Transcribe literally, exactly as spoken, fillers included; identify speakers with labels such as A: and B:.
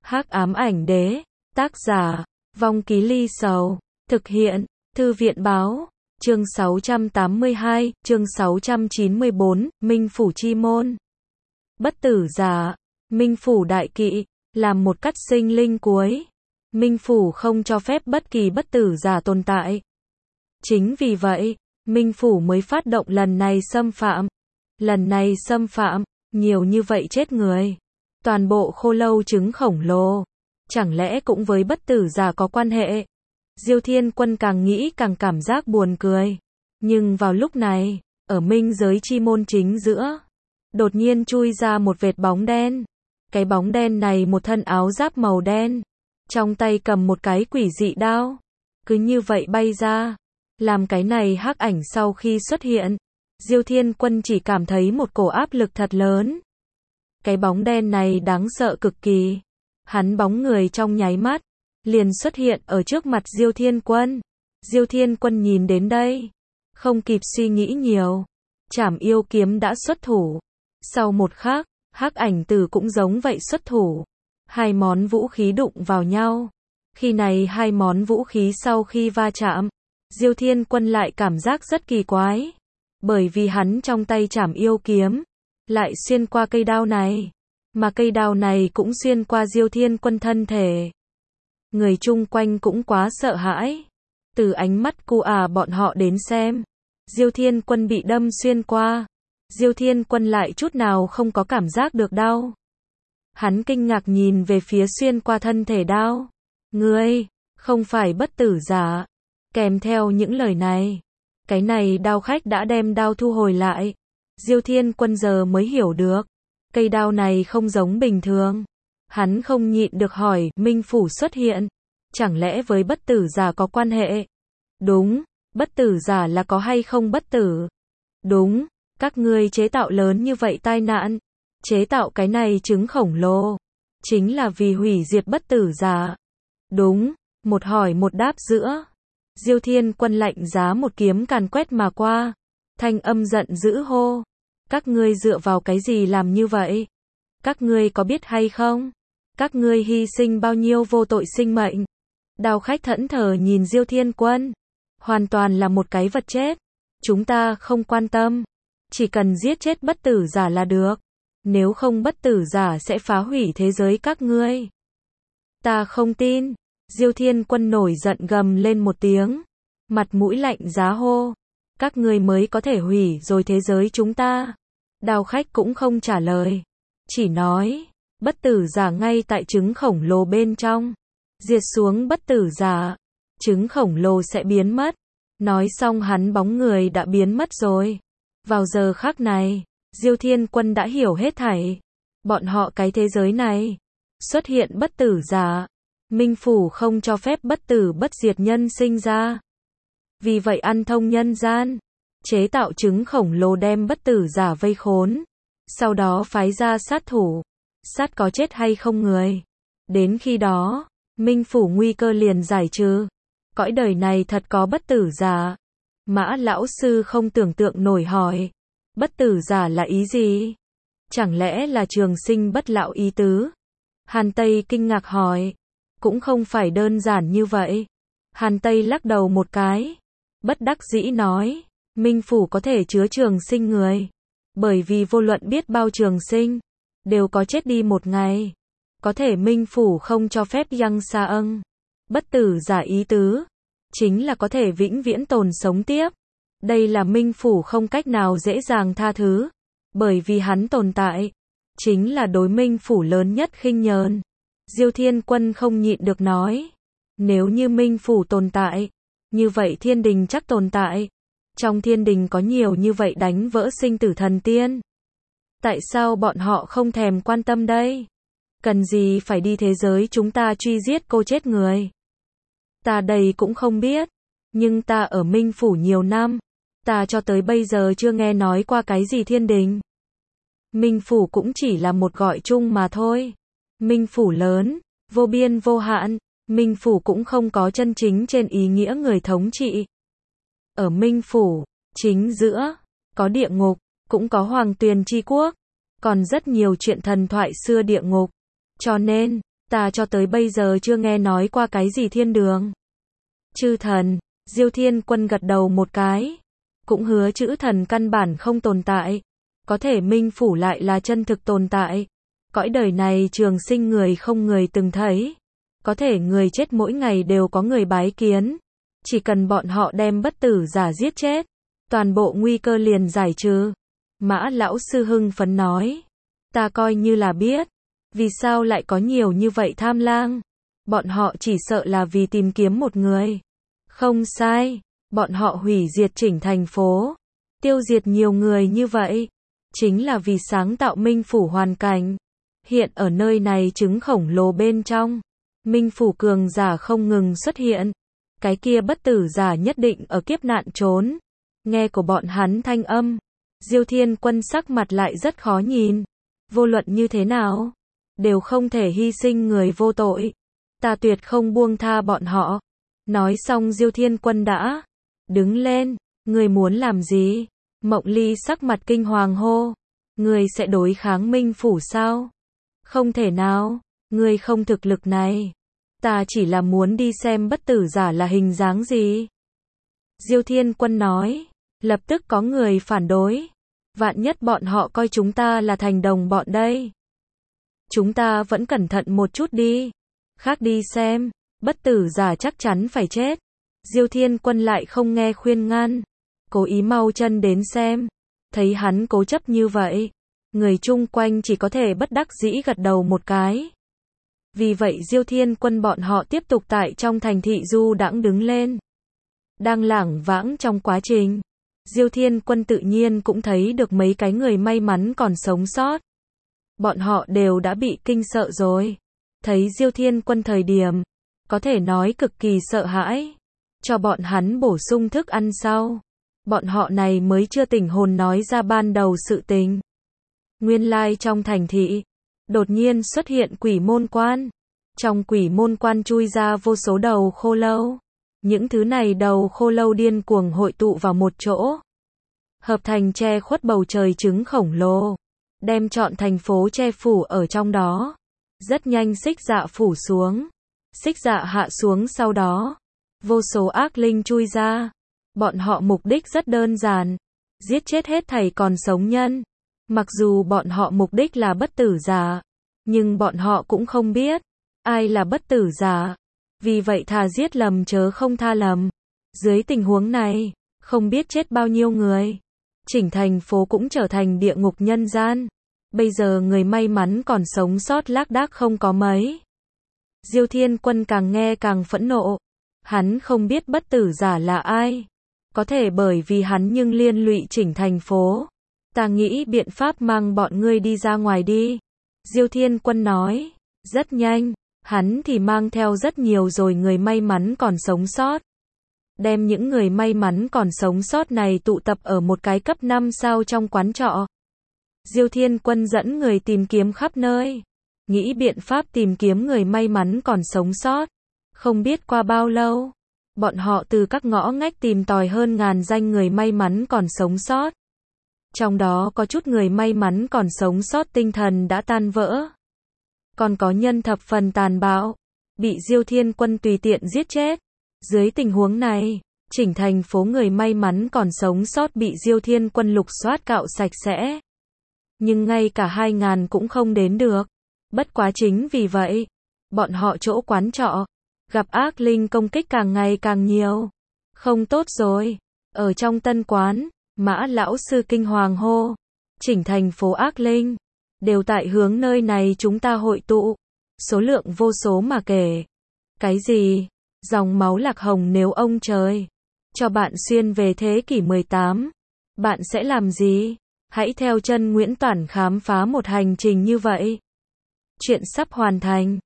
A: Hắc ám ảnh đế, tác giả, Vong Ký Ly Sầu, thực hiện, Thư viện báo, chương sáu trăm tám mươi hai, chương sáu trăm chín mươi bốn, Minh Phủ Chi Môn. Bất tử giả, Minh Phủ đại kỵ, làm một cắt sinh linh cuối. Minh Phủ không cho phép bất kỳ bất tử giả tồn tại. Chính vì vậy, Minh Phủ mới phát động lần này xâm phạm. Lần này xâm phạm, nhiều như vậy chết người. Toàn bộ khô lâu trứng khổng lồ. Chẳng lẽ cũng với bất tử giả có quan hệ? Diêu Thiên Quân càng nghĩ càng cảm giác buồn cười. Nhưng vào lúc này, ở minh giới chi môn chính giữa, đột nhiên chui ra một vệt bóng đen. Cái bóng đen này một thân áo giáp màu đen, trong tay cầm một cái quỷ dị đao. Cứ như vậy bay ra. Làm cái này hắc ảnh sau khi xuất hiện, Diêu Thiên Quân chỉ cảm thấy một cổ áp lực thật lớn. Cái bóng đen này đáng sợ cực kỳ. Hắn bóng người trong nháy mắt, liền xuất hiện ở trước mặt Diêu Thiên Quân. Diêu Thiên Quân nhìn đến đây, không kịp suy nghĩ nhiều. Trảm yêu kiếm đã xuất thủ. Sau một khắc, hắc ảnh tử cũng giống vậy xuất thủ. Hai món vũ khí đụng vào nhau. Khi này hai món vũ khí sau khi va chạm, Diêu Thiên Quân lại cảm giác rất kỳ quái. Bởi vì hắn trong tay trảm yêu kiếm, lại xuyên qua cây đao này. Mà cây đao này cũng xuyên qua Diêu Thiên Quân thân thể. Người chung quanh cũng quá sợ hãi. Từ ánh mắt cu à bọn họ đến xem, Diêu Thiên Quân bị đâm xuyên qua. Diêu Thiên Quân lại chút nào không có cảm giác được đau. Hắn kinh ngạc nhìn về phía xuyên qua thân thể đao. Ngươi, không phải bất tử giả. Kèm theo những lời này, cái này đao khách đã đem đao thu hồi lại. Diêu Thiên Quân giờ mới hiểu được, cây đao này không giống bình thường. Hắn không nhịn được hỏi, Minh Phủ xuất hiện, chẳng lẽ với bất tử giả có quan hệ? Đúng, bất tử giả là có hay không bất tử? Đúng, các ngươi chế tạo lớn như vậy tai nạn, chế tạo cái này trứng khổng lồ, chính là vì hủy diệt bất tử giả. Đúng, một hỏi một đáp giữa. Diêu Thiên Quân lạnh giá một kiếm càn quét mà qua. Thanh âm giận dữ hô. Các ngươi dựa vào cái gì làm như vậy? Các ngươi có biết hay không? Các ngươi hy sinh bao nhiêu vô tội sinh mệnh? Đao khách thẫn thờ nhìn Diêu Thiên Quân. Hoàn toàn là một cái vật chết. Chúng ta không quan tâm. Chỉ cần giết chết bất tử giả là được. Nếu không bất tử giả sẽ phá hủy thế giới các ngươi. Ta không tin. Diêu Thiên Quân nổi giận gầm lên một tiếng. Mặt mũi lạnh giá hô. Các ngươi mới có thể hủy rồi thế giới chúng ta. Đao khách cũng không trả lời. Chỉ nói, bất tử giả ngay tại trứng khổng lồ bên trong. Diệt xuống bất tử giả, trứng khổng lồ sẽ biến mất. Nói xong hắn bóng người đã biến mất rồi. Vào giờ khắc này, Diêu Thiên Quân đã hiểu hết thảy. Bọn họ cái thế giới này, xuất hiện bất tử giả. Minh Phủ không cho phép bất tử bất diệt nhân sinh ra. Vì vậy ăn thông nhân gian, chế tạo trứng khổng lồ đem bất tử giả vây khốn. Sau đó phái ra sát thủ. Sát có chết hay không người. Đến khi đó, Minh Phủ nguy cơ liền giải trừ. Cõi đời này thật có bất tử giả. Mã lão sư không tưởng tượng nổi hỏi. Bất tử giả là ý gì? Chẳng lẽ là trường sinh bất lão ý tứ? Hàn Tây kinh ngạc hỏi. Cũng không phải đơn giản như vậy. Hàn Tây lắc đầu một cái. Bất đắc dĩ nói. Minh Phủ có thể chứa trường sinh người. Bởi vì vô luận biết bao trường sinh, đều có chết đi một ngày. Có thể Minh Phủ không cho phép Yang Sa Âng. Bất tử giả ý tứ. Chính là có thể vĩnh viễn tồn sống tiếp. Đây là Minh Phủ không cách nào dễ dàng tha thứ. Bởi vì hắn tồn tại. Chính là đối Minh Phủ lớn nhất khinh nhờn. Diêu Thiên Quân không nhịn được nói. Nếu như Minh Phủ tồn tại, như vậy thiên đình chắc tồn tại. Trong thiên đình có nhiều như vậy đánh vỡ sinh tử thần tiên. Tại sao bọn họ không thèm quan tâm đây? Cần gì phải đi thế giới chúng ta truy giết cô chết người? Ta đây cũng không biết. Nhưng ta ở Minh Phủ nhiều năm. Ta cho tới bây giờ chưa nghe nói qua cái gì thiên đình. Minh Phủ cũng chỉ là một gọi chung mà thôi. Minh Phủ lớn, vô biên vô hạn. Minh Phủ cũng không có chân chính trên ý nghĩa người thống trị. Ở Minh Phủ, chính giữa, có địa ngục, cũng có Hoàng Tuyền Chi Quốc, còn rất nhiều chuyện thần thoại xưa địa ngục. Cho nên, Ta cho tới bây giờ chưa nghe nói qua cái gì thiên đường. Chư thần, Diêu Thiên Quân gật đầu một cái. Cũng hứa chữ thần căn bản không tồn tại. Có thể Minh Phủ lại là chân thực tồn tại. Cõi đời này trường sinh người không người từng thấy. Có thể người chết mỗi ngày đều có người bái kiến. Chỉ cần bọn họ đem bất tử giả giết chết, toàn bộ nguy cơ liền giải trừ. Mã lão sư hưng phấn nói. Ta coi như là biết. Vì sao lại có nhiều như vậy tham lang? Bọn họ chỉ sợ là vì tìm kiếm một người. Không sai. Bọn họ hủy diệt chỉnh thành phố. Tiêu diệt nhiều người như vậy. Chính là vì sáng tạo Minh Phủ hoàn cảnh. Hiện ở nơi này trứng khổng lồ bên trong. Minh Phủ cường giả không ngừng xuất hiện. Cái kia bất tử giả nhất định ở kiếp nạn trốn. Nghe của bọn hắn thanh âm. Diêu Thiên Quân sắc mặt lại rất khó nhìn. Vô luận như thế nào, đều không thể hy sinh người vô tội. Ta tuyệt không buông tha bọn họ. Nói xong Diêu Thiên Quân đã đứng lên. Người muốn làm gì? Mộng Ly sắc mặt kinh hoàng hô. Người sẽ đối kháng Minh Phủ sao? Không thể nào. Người không thực lực này. Ta chỉ là muốn đi xem bất tử giả là hình dáng gì. Diêu Thiên Quân nói. Lập tức có người phản đối. Vạn nhất bọn họ coi chúng ta là thành đồng bọn đây. Chúng ta vẫn cẩn thận một chút đi. Khác đi xem. Bất tử giả chắc chắn phải chết. Diêu Thiên Quân lại không nghe khuyên ngăn. Cố ý mau chân đến xem. Thấy hắn cố chấp như vậy. Người chung quanh chỉ có thể bất đắc dĩ gật đầu một cái. Vì vậy Diêu Thiên Quân bọn họ tiếp tục tại trong thành thị du đãng đứng lên. Đang lảng vãng trong quá trình. Diêu Thiên Quân tự nhiên cũng thấy được mấy cái người may mắn còn sống sót. Bọn họ đều đã bị kinh sợ rồi. Thấy Diêu Thiên Quân thời điểm, có thể nói cực kỳ sợ hãi. Cho bọn hắn bổ sung thức ăn sau. Bọn họ này mới chưa tỉnh hồn nói ra ban đầu sự tình. Nguyên lai trong thành thị, đột nhiên xuất hiện quỷ môn quan. Trong quỷ môn quan chui ra vô số đầu khô lâu. Những thứ này đầu khô lâu điên cuồng hội tụ vào một chỗ. Hợp thành che khuất bầu trời trứng khổng lồ. Đem trọn thành phố che phủ ở trong đó. Rất nhanh xích dạ phủ xuống. Xích dạ hạ xuống sau đó. Vô số ác linh chui ra. Bọn họ mục đích rất đơn giản. Giết chết hết thảy còn sống nhân. Mặc dù bọn họ mục đích là bất tử giả. Nhưng bọn họ cũng không biết. Ai là bất tử giả. Vì vậy thà giết lầm chớ không tha lầm. Dưới tình huống này, không biết chết bao nhiêu người. Chỉnh thành phố cũng trở thành địa ngục nhân gian. Bây giờ người may mắn còn sống sót lác đác không có mấy. Diêu Thiên Quân càng nghe càng phẫn nộ. Hắn không biết bất tử giả là ai. Có thể bởi vì hắn nhưng liên lụy chỉnh thành phố. Ta nghĩ biện pháp mang bọn ngươi đi ra ngoài đi. Diêu Thiên Quân nói. Rất nhanh, hắn thì mang theo rất nhiều rồi người may mắn còn sống sót. Đem những người may mắn còn sống sót này tụ tập ở một cái cấp năm sao trong quán trọ. Diêu Thiên Quân dẫn người tìm kiếm khắp nơi. Nghĩ biện pháp tìm kiếm người may mắn còn sống sót. Không biết qua bao lâu, bọn họ từ các ngõ ngách tìm tòi hơn ngàn danh người may mắn còn sống sót. Trong đó có chút người may mắn còn sống sót tinh thần đã tan vỡ. Còn có nhân thập phần tàn bạo, bị Diêu Thiên Quân tùy tiện giết chết. Dưới tình huống này, chỉnh thành phố người may mắn còn sống sót bị Diêu Thiên Quân lục soát cạo sạch sẽ. Nhưng ngay cả hai ngàn cũng không đến được. Bất quá chính vì vậy, bọn họ chỗ quán trọ, gặp ác linh công kích càng ngày càng nhiều. Không tốt rồi. Ở trong tân quán, Mã lão sư kinh hoàng hô. Chỉnh thành phố ác linh. Đều tại hướng nơi này chúng ta hội tụ. Số lượng vô số mà kể. Cái gì? Dòng máu lạc hồng nếu ông trời cho bạn xuyên về thế kỷ mười tám. Bạn sẽ làm gì? Hãy theo chân Nguyễn Toản khám phá một hành trình như vậy. Chuyện sắp hoàn thành.